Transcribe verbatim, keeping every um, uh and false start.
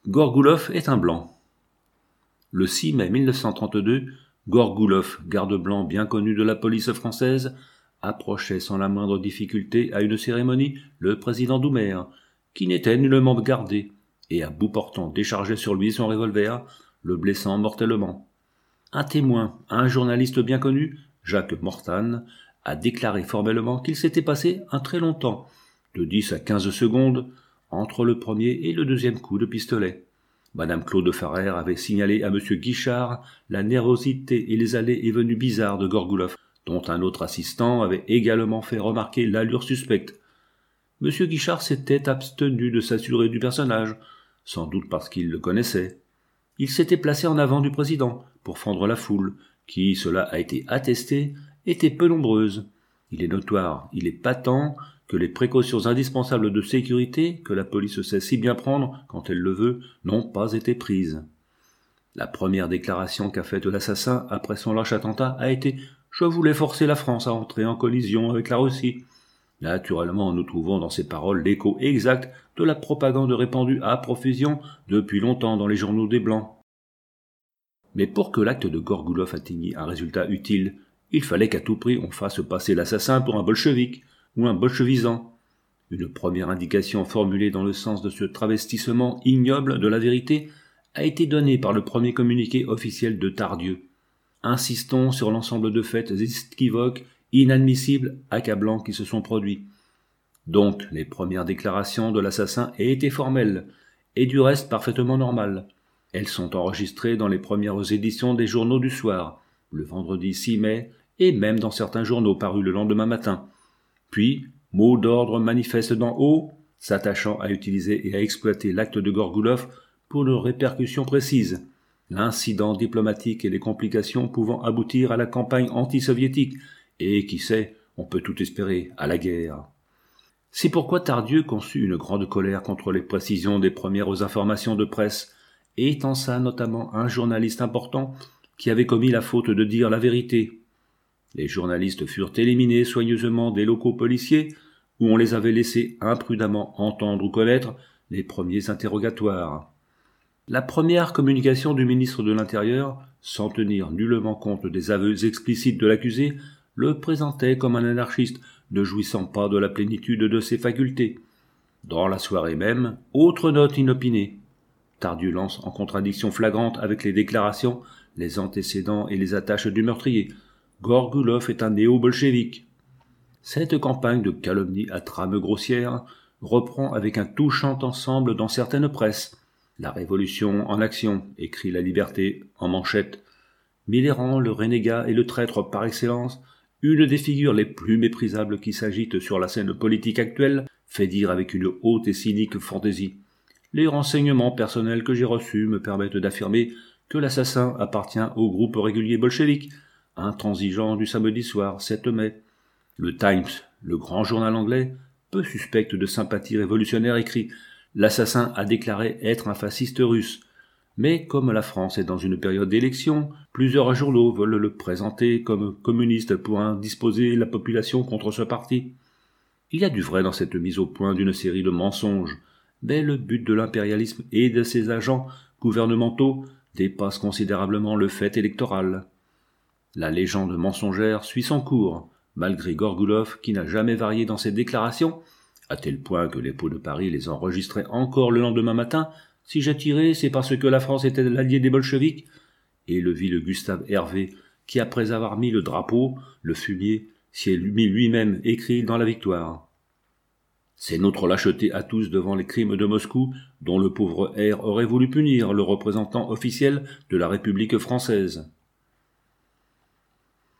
Gorgoulov est un blanc. Le six mai mille neuf cent trente-deux, Gorgoulov, garde blanc bien connu de la police française, approchait sans la moindre difficulté à une cérémonie le président Doumer, qui n'était nullement gardé, et à bout portant déchargeait sur lui son revolver, le blessant mortellement. Un témoin, un journaliste bien connu, Jacques Mortan, a déclaré formellement qu'il s'était passé un très long temps, de dix à quinze secondes, entre le premier et le deuxième coup de pistolet. Madame Claude Farrer avait signalé à Monsieur Guichard la nervosité et les allées et venues bizarres de Gorgoulov, dont un autre assistant avait également fait remarquer l'allure suspecte. Monsieur Guichard s'était abstenu de s'assurer du personnage, sans doute parce qu'il le connaissait. Il s'était placé en avant du président, pour fendre la foule, qui, cela a été attesté, était peu nombreuse. Il est notoire, il est patent, que les précautions indispensables de sécurité, que la police sait si bien prendre quand elle le veut, n'ont pas été prises. La première déclaration qu'a faite l'assassin après son lâche attentat a été « Je voulais forcer la France à entrer en collision avec la Russie ». Naturellement, nous trouvons dans ces paroles l'écho exact de la propagande répandue à profusion depuis longtemps dans les journaux des Blancs. Mais pour que l'acte de Gorgoulov atteignît un résultat utile, il fallait qu'à tout prix on fasse passer l'assassin pour un bolchevique ou un bolchevisant. Une première indication formulée dans le sens de ce travestissement ignoble de la vérité a été donnée par le premier communiqué officiel de Tardieu. Insistons sur l'ensemble de faits équivoques, inadmissibles, accablants qui se sont produits. Donc, les premières déclarations de l'assassin étaient formelles, et du reste parfaitement normales. Elles sont enregistrées dans les premières éditions des journaux du soir, le vendredi six mai, et même dans certains journaux parus le lendemain matin. Puis, mot d'ordre manifeste d'en haut, s'attachant à utiliser et à exploiter l'acte de Gorgoulov pour une répercussion précise, l'incident diplomatique et les complications pouvant aboutir à la campagne anti-soviétique, et, qui sait, on peut tout espérer, à la guerre. C'est pourquoi Tardieu conçut une grande colère contre les précisions des premières informations de presse, et étança notamment un journaliste important qui avait commis la faute de dire la vérité. Les journalistes furent éliminés soigneusement des locaux policiers où on les avait laissés imprudemment entendre ou connaître les premiers interrogatoires. La première communication du ministre de l'Intérieur, sans tenir nullement compte des aveux explicites de l'accusé, le présentait comme un anarchiste ne jouissant pas de la plénitude de ses facultés. Dans la soirée même, autre note inopinée. Tardieu lance en contradiction flagrante avec les déclarations, les antécédents et les attaches du meurtrier. Gorgoulov est un néo-bolchevique. Cette campagne de calomnie à trame grossière reprend avec un touchant ensemble dans certaines presses. La Révolution en action, écrit La Liberté en manchette. Mitterrand, le renégat et le traître par excellence, une des figures les plus méprisables qui s'agitent sur la scène politique actuelle, fait dire avec une haute et cynique fantaisie. Les renseignements personnels que j'ai reçus me permettent d'affirmer que l'assassin appartient au groupe régulier bolchevique, intransigeant du samedi soir sept mai. Le Times, le grand journal anglais, peu suspect de sympathie révolutionnaire, écrit « L'assassin a déclaré être un fasciste russe ». Mais comme la France est dans une période d'élection, plusieurs journaux veulent le présenter comme communiste pour indisposer la population contre ce parti. Il y a du vrai dans cette mise au point d'une série de mensonges, mais le but de l'impérialisme et de ses agents gouvernementaux dépasse considérablement le fait électoral. La légende mensongère suit son cours, malgré Gorgoulov qui n'a jamais varié dans ses déclarations, à tel point que les Pots de Paris les enregistraient encore le lendemain matin. Si j'ai tiré, c'est parce que la France était l'allié des bolcheviks, et le vil Gustave Hervé, qui après avoir mis le drapeau, le fumier, s'y est mis lui-même écrit dans la victoire. C'est notre lâcheté à tous devant les crimes de Moscou, dont le pauvre R aurait voulu punir le représentant officiel de la République française.